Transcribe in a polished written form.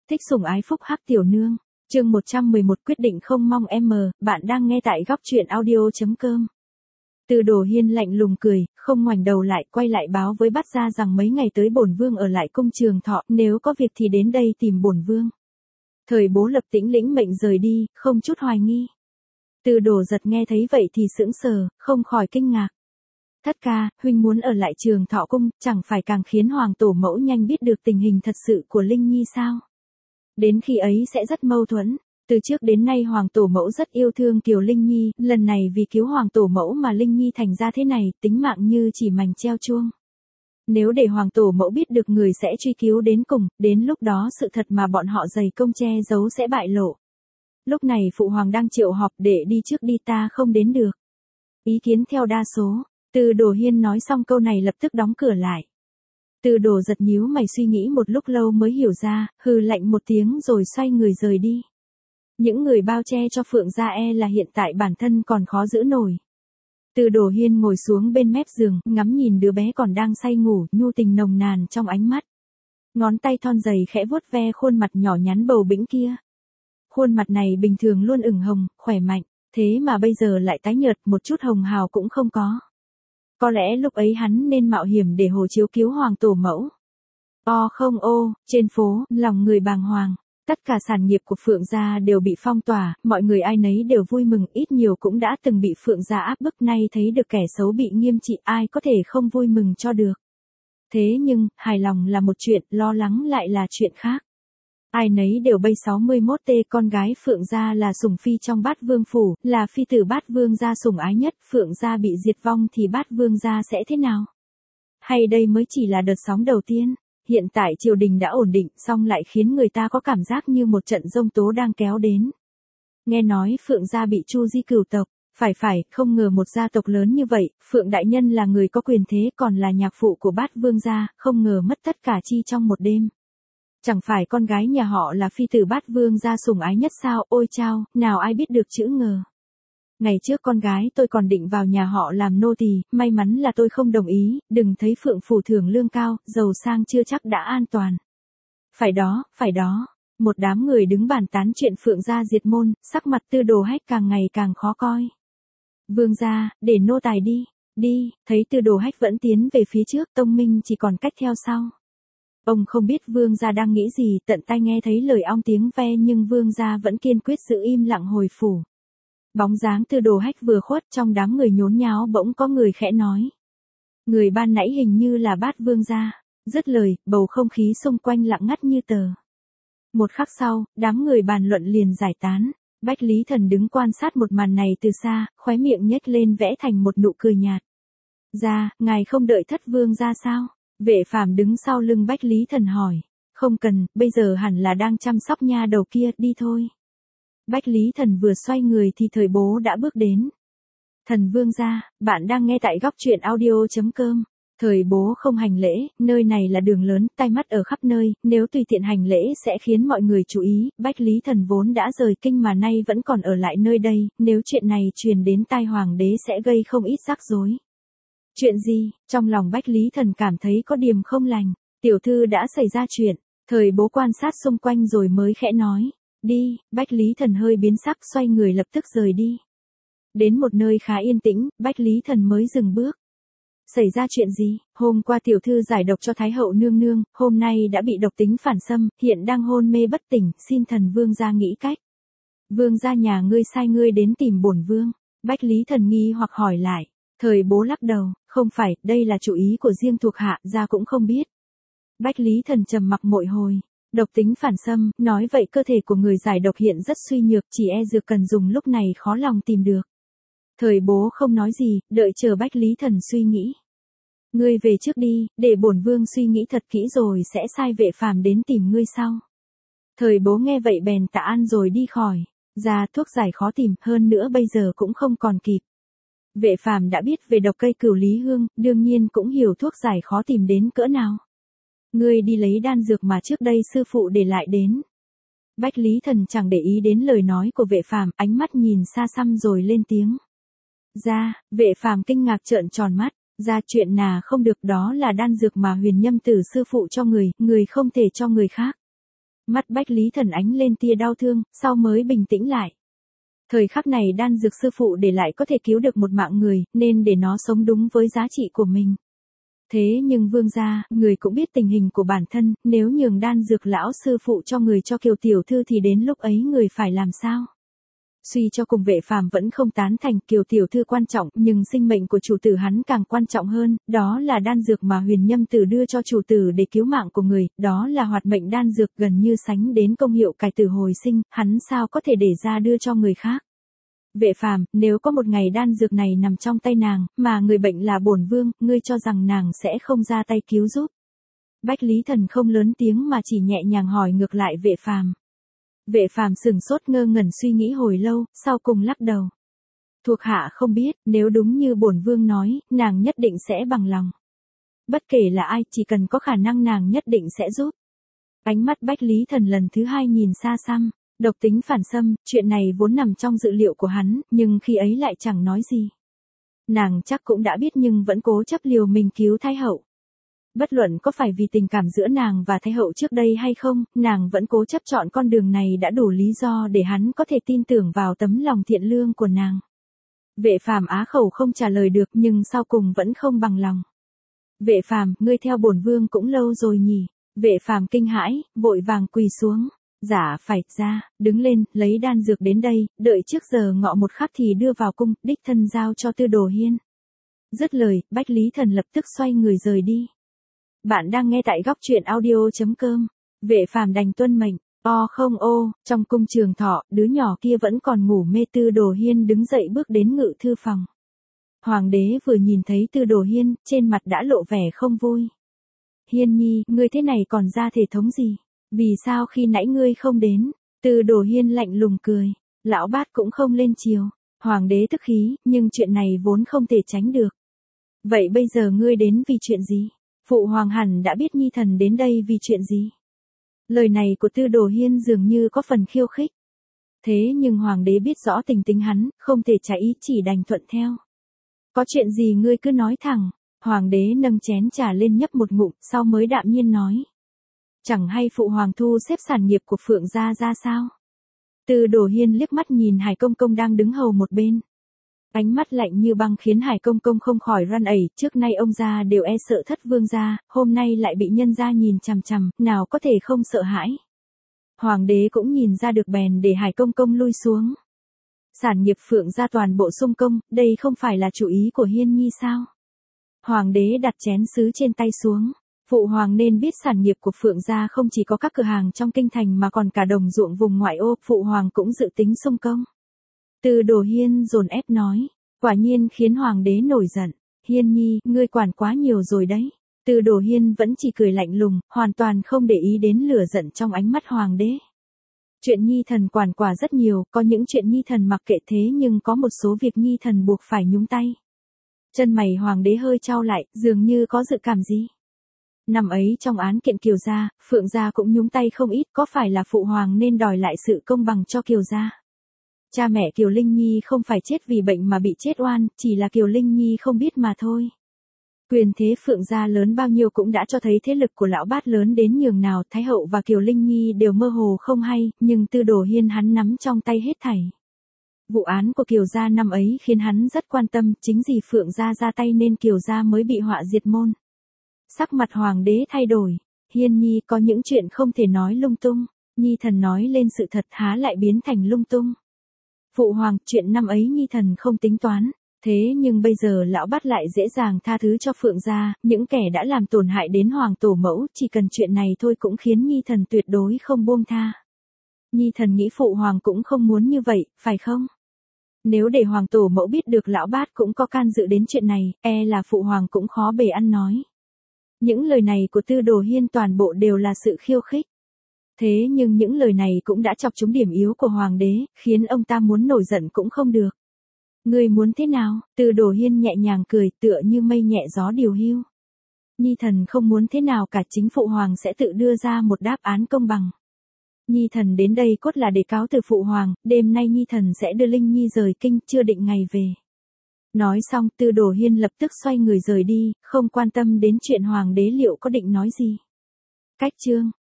Thích sủng ái phúc hắc tiểu nương. Chương 111 quyết định không mong em. Bạn đang nghe tại góc truyện audio.com. Từ Đồ Hiên lạnh lùng cười, không ngoảnh đầu lại, quay lại báo với Bát Gia rằng mấy ngày tới bổn vương ở lại cung Trường Thọ, nếu có việc thì đến đây tìm bổn vương. Thời Bố lập tĩnh lĩnh mệnh rời đi, không chút hoài nghi. Từ Đồ Giật nghe thấy vậy thì sững sờ, không khỏi kinh ngạc. Thất ca, huynh muốn ở lại Trường Thọ cung, chẳng phải càng khiến hoàng tổ mẫu nhanh biết được tình hình thật sự của Linh Nhi sao? Đến khi ấy sẽ rất mâu thuẫn. Từ trước đến nay hoàng tổ mẫu rất yêu thương Kiều Linh Nhi, lần này vì cứu hoàng tổ mẫu mà Linh Nhi thành ra thế này, tính mạng như chỉ mành treo chuông. Nếu để hoàng tổ mẫu biết được, người sẽ truy cứu đến cùng, đến lúc đó sự thật mà bọn họ dày công che giấu sẽ bại lộ. Lúc này phụ hoàng đang triệu họp, để đi trước đi, ta không đến được. Ý kiến theo đa số. Từ Đồ Hiên nói xong câu này lập tức đóng cửa lại. Từ Đồ Giật nhíu mày suy nghĩ một lúc lâu mới hiểu ra, hừ lạnh một tiếng rồi xoay người rời đi. Những người bao che cho Phượng gia là hiện tại bản thân còn khó giữ nổi. Từ Đồ Hiên ngồi xuống bên mép giường, ngắm nhìn đứa bé còn đang say ngủ, nhu tình nồng nàn trong ánh mắt. Ngón tay thon dày khẽ vuốt ve khuôn mặt nhỏ nhắn bầu bĩnh kia. Khuôn mặt này bình thường luôn ửng hồng, khỏe mạnh, thế mà bây giờ lại tái nhợt, một chút hồng hào cũng không có. Có lẽ lúc ấy hắn nên mạo hiểm để hồ chiếu cứu hoàng tổ mẫu. Không trên phố, lòng người bàng hoàng. Tất cả sản nghiệp của Phượng gia đều bị phong tỏa, mọi người ai nấy đều vui mừng, ít nhiều cũng đã từng bị Phượng gia áp bức, nay thấy được kẻ xấu bị nghiêm trị, ai có thể không vui mừng cho được. Thế nhưng, hài lòng là một chuyện, lo lắng lại là chuyện khác. Ai nấy đều bay 61T, con gái Phượng gia là sủng phi trong Bát Vương phủ, là phi tử Bát Vương gia sủng ái nhất, Phượng gia bị diệt vong thì Bát Vương gia sẽ thế nào? Hay đây mới chỉ là đợt sóng đầu tiên? Hiện tại triều đình đã ổn định, song lại khiến người ta có cảm giác như một trận giông tố đang kéo đến. Nghe nói Phượng gia bị chu di cửu tộc, phải, không ngờ một gia tộc lớn như vậy, Phượng đại nhân là người có quyền thế, còn là nhạc phụ của Bát Vương gia, không ngờ mất tất cả chi trong một đêm. Chẳng phải con gái nhà họ là phi tử Bát Vương gia sủng ái nhất sao? Ôi chao, nào ai biết được chữ ngờ. Ngày trước con gái tôi còn định vào nhà họ làm nô tỳ, may mắn là tôi không đồng ý, đừng thấy Phượng phủ thưởng lương cao, giàu sang chưa chắc đã an toàn. Phải đó. Một đám người đứng bàn tán chuyện Phượng gia diệt môn, sắc mặt Tư Đồ Hách càng ngày càng khó coi. Vương gia, để nô tài đi, thấy Tư Đồ Hách vẫn tiến về phía trước, Tông Minh chỉ còn cách theo sau. Ông không biết Vương gia đang nghĩ gì, tận tai nghe thấy lời ong tiếng ve, nhưng Vương gia vẫn kiên quyết giữ im lặng hồi phủ. Bóng dáng Tư Đồ Hách vừa khuất, trong đám người nhốn nháo bỗng có người khẽ nói. Người ban nãy hình như là Bát Vương gia. Dứt lời, bầu không khí xung quanh lặng ngắt như tờ. Một khắc sau, đám người bàn luận liền giải tán. Bách Lý Thần đứng quan sát một màn này từ xa, khóe miệng nhếch lên vẽ thành một nụ cười nhạt. Ngài không đợi Thất Vương gia sao? Vệ Phàm đứng sau lưng Bách Lý Thần hỏi. Không cần, bây giờ hẳn là đang chăm sóc nha đầu kia, đi thôi. Bách Lý Thần vừa xoay người thì Thời Bố đã bước đến. Thần Vương gia, bạn đang nghe tại góc truyện audio.com. Thời Bố không hành lễ, nơi này là đường lớn, tai mắt ở khắp nơi, nếu tùy tiện hành lễ sẽ khiến mọi người chú ý. Bách Lý Thần vốn đã rời kinh mà nay vẫn còn ở lại nơi đây, nếu chuyện này truyền đến tai hoàng đế sẽ gây không ít rắc rối. Chuyện gì? Trong lòng Bách Lý Thần cảm thấy có điểm không lành. Tiểu thư đã xảy ra chuyện. Thời Bố quan sát xung quanh rồi mới khẽ nói. Đi. Bách Lý Thần hơi biến sắc, xoay người lập tức rời đi. Đến một nơi khá yên tĩnh, Bách Lý Thần mới dừng bước. Xảy ra chuyện gì? Hôm qua tiểu thư giải độc cho Thái hậu nương nương, hôm nay đã bị độc tính phản xâm, hiện đang hôn mê bất tỉnh, xin thần Vương gia nghĩ cách. Vương gia nhà ngươi sai ngươi đến tìm bổn vương. Bách Lý Thần nghi hoặc hỏi lại. Thời Bố lắc đầu, không phải, đây là chủ ý của riêng thuộc hạ, gia cũng không biết. Bách Lý Thần trầm mặc một hồi. Độc tính phản xâm, nói vậy cơ thể của người giải độc hiện rất suy nhược, chỉ dược cần dùng lúc này khó lòng tìm được. Thời Bố không nói gì, đợi chờ Bách Lý Thần suy nghĩ. Ngươi về trước đi, để bổn vương suy nghĩ thật kỹ rồi sẽ sai Vệ Phàm đến tìm ngươi sau. Thời Bố nghe vậy bèn tạ an rồi đi khỏi. Thuốc giải khó tìm, hơn nữa bây giờ cũng không còn kịp. Vệ Phàm đã biết về độc cây Cửu Lý Hương, đương nhiên cũng hiểu thuốc giải khó tìm đến cỡ nào. Ngươi đi lấy đan dược mà trước đây sư phụ để lại đến. Bách Lý Thần chẳng để ý đến lời nói của Vệ Phàm, ánh mắt nhìn xa xăm rồi lên tiếng. Vệ Phàm kinh ngạc trợn tròn mắt. Chuyện nào không được, đó là đan dược mà Huyền Nhâm Tử sư phụ cho người không thể cho người khác. Mắt Bách Lý Thần ánh lên tia đau thương, sau mới bình tĩnh lại. Thời khắc này đan dược sư phụ để lại có thể cứu được một mạng người, nên để nó sống đúng với giá trị của mình. Thế nhưng vương gia, người cũng biết tình hình của bản thân, nếu nhường đan dược lão sư phụ cho người cho Kiều tiểu thư thì đến lúc ấy người phải làm sao? Suy cho cùng Vệ Phàm vẫn không tán thành, Kiều tiểu thư quan trọng, nhưng sinh mệnh của chủ tử hắn càng quan trọng hơn, đó là đan dược mà Huyền Nhâm Tử đưa cho chủ tử để cứu mạng của người, đó là hoạt mệnh đan dược gần như sánh đến công hiệu cải tử hồi sinh, hắn sao có thể để ra đưa cho người khác. Vệ Phàm, nếu có một ngày đan dược này nằm trong tay nàng, mà người bệnh là bổn vương, ngươi cho rằng nàng sẽ không ra tay cứu giúp. Bách Lý Thần không lớn tiếng mà chỉ nhẹ nhàng hỏi ngược lại Vệ Phàm. Vệ Phàm sừng sốt ngơ ngẩn suy nghĩ hồi lâu, sau cùng lắc đầu. Thuộc hạ không biết, nếu đúng như bổn vương nói, nàng nhất định sẽ bằng lòng. Bất kể là ai, chỉ cần có khả năng nàng nhất định sẽ giúp. Ánh mắt Bách Lý Thần lần thứ hai nhìn xa xăm. Độc tính phản xâm, chuyện này vốn nằm trong dự liệu của hắn, nhưng khi ấy lại chẳng nói gì. Nàng chắc cũng đã biết nhưng vẫn cố chấp liều mình cứu Thái hậu. Bất luận có phải vì tình cảm giữa nàng và Thái hậu trước đây hay không, nàng vẫn cố chấp chọn con đường này đã đủ lý do để hắn có thể tin tưởng vào tấm lòng thiện lương của nàng. Vệ Phàm á khẩu không trả lời được nhưng sau cùng vẫn không bằng lòng. Vệ Phàm, ngươi theo bổn vương cũng lâu rồi nhỉ? Vệ Phàm kinh hãi, vội vàng quỳ xuống. Dạ phải, ra, đứng lên, lấy đan dược đến đây, đợi trước giờ ngọ một khắc thì đưa vào cung, đích thân giao cho Tư Đồ Hiên. Dứt lời, Bách Lý Thần lập tức xoay người rời đi. Bạn đang nghe tại góc truyện audio.com. Vệ Phàm đành tuân mệnh. Không trong cung Trường Thọ, đứa nhỏ kia vẫn còn ngủ mê. Tư Đồ Hiên đứng dậy bước đến ngự thư phòng. Hoàng đế vừa nhìn thấy Tư Đồ Hiên, trên mặt đã lộ vẻ không vui. Hiên nhi, ngươi thế này còn ra thể thống gì? Vì sao khi nãy ngươi không đến? Tư Đồ Hiên lạnh lùng cười. Lão bát cũng không lên chiều. Hoàng đế tức khí, nhưng chuyện này vốn không thể tránh được. Vậy bây giờ ngươi đến vì chuyện gì? Phụ hoàng hẳn đã biết nhi thần đến đây vì chuyện gì? Lời này của Tư Đồ Hiên dường như có phần khiêu khích. Thế nhưng hoàng đế biết rõ tình tính hắn, không thể trái ý chỉ đành thuận theo. Có chuyện gì ngươi cứ nói thẳng. Hoàng đế nâng chén trà lên nhấp một ngụm, sau mới đạm nhiên nói. Chẳng hay phụ hoàng thu xếp sản nghiệp của Phượng gia ra sao? Tư Đồ Hiên liếc mắt nhìn Hải Công Công đang đứng hầu một bên. Ánh mắt lạnh như băng khiến Hải Công Công không khỏi run ẩy, trước nay ông gia đều e sợ Thất vương gia, hôm nay lại bị nhân gia nhìn chằm chằm, nào có thể không sợ hãi. Hoàng đế cũng nhìn ra được bèn để Hải Công Công lui xuống. Sản nghiệp Phượng gia toàn bộ xung công, đây không phải là chủ ý của Hiên nhi sao? Hoàng đế đặt chén sứ trên tay xuống. Phụ hoàng nên biết sản nghiệp của Phượng gia không chỉ có các cửa hàng trong kinh thành mà còn cả đồng ruộng vùng ngoại ô, phụ hoàng cũng dự tính xung công. Tư Đồ Hiên dồn ép nói, quả nhiên khiến hoàng đế nổi giận. Hiên nhi, ngươi quản quá nhiều rồi đấy. Tư Đồ Hiên vẫn chỉ cười lạnh lùng, hoàn toàn không để ý đến lửa giận trong ánh mắt hoàng đế. Chuyện nhi thần quản quả rất nhiều, có những chuyện nhi thần mặc kệ thế nhưng có một số việc nhi thần buộc phải nhúng tay. Chân mày hoàng đế hơi chau lại, dường như có dự cảm gì. Năm ấy trong án kiện Kiều gia, Phượng gia cũng nhúng tay không ít, có phải là phụ hoàng nên đòi lại sự công bằng cho Kiều gia? Cha mẹ Kiều Linh Nhi không phải chết vì bệnh mà bị chết oan, chỉ là Kiều Linh Nhi không biết mà thôi. Quyền thế Phượng gia lớn bao nhiêu cũng đã cho thấy thế lực của lão bát lớn đến nhường nào, Thái hậu và Kiều Linh Nhi đều mơ hồ không hay, nhưng Tư Đồ Hiên hắn nắm trong tay hết thảy. Vụ án của Kiều gia năm ấy khiến hắn rất quan tâm, chính vì Phượng gia ra tay nên Kiều gia mới bị họa diệt môn. Sắc mặt hoàng đế thay đổi. Hiên nhi, có những chuyện không thể nói lung tung. Nhi thần nói lên sự thật há lại biến thành lung tung. Phụ hoàng, chuyện năm ấy nhi thần không tính toán. Thế nhưng bây giờ lão bắt lại dễ dàng tha thứ cho Phượng gia, những kẻ đã làm tổn hại đến hoàng tổ mẫu, chỉ cần chuyện này thôi cũng khiến nhi thần tuyệt đối không buông tha. Nhi thần nghĩ phụ hoàng cũng không muốn như vậy, phải không? Nếu để hoàng tổ mẫu biết được lão bát cũng có can dự đến chuyện này, e là phụ hoàng cũng khó bề ăn nói. Những lời này của Tư Đồ Hiên toàn bộ đều là sự khiêu khích. Thế nhưng những lời này cũng đã chọc trúng điểm yếu của hoàng đế, khiến ông ta muốn nổi giận cũng không được. Ngươi muốn thế nào? Tư Đồ Hiên nhẹ nhàng cười, tựa như mây nhẹ gió điều hiu. Nhi thần không muốn thế nào cả, chính phụ hoàng sẽ tự đưa ra một đáp án công bằng. Nhi thần đến đây cốt là để cáo từ phụ hoàng, đêm nay nhi thần sẽ đưa Linh Nhi rời kinh, chưa định ngày về. Nói xong, Tư Đồ Hiên lập tức xoay người rời đi, không quan tâm đến chuyện hoàng đế liệu có định nói gì. Cách chương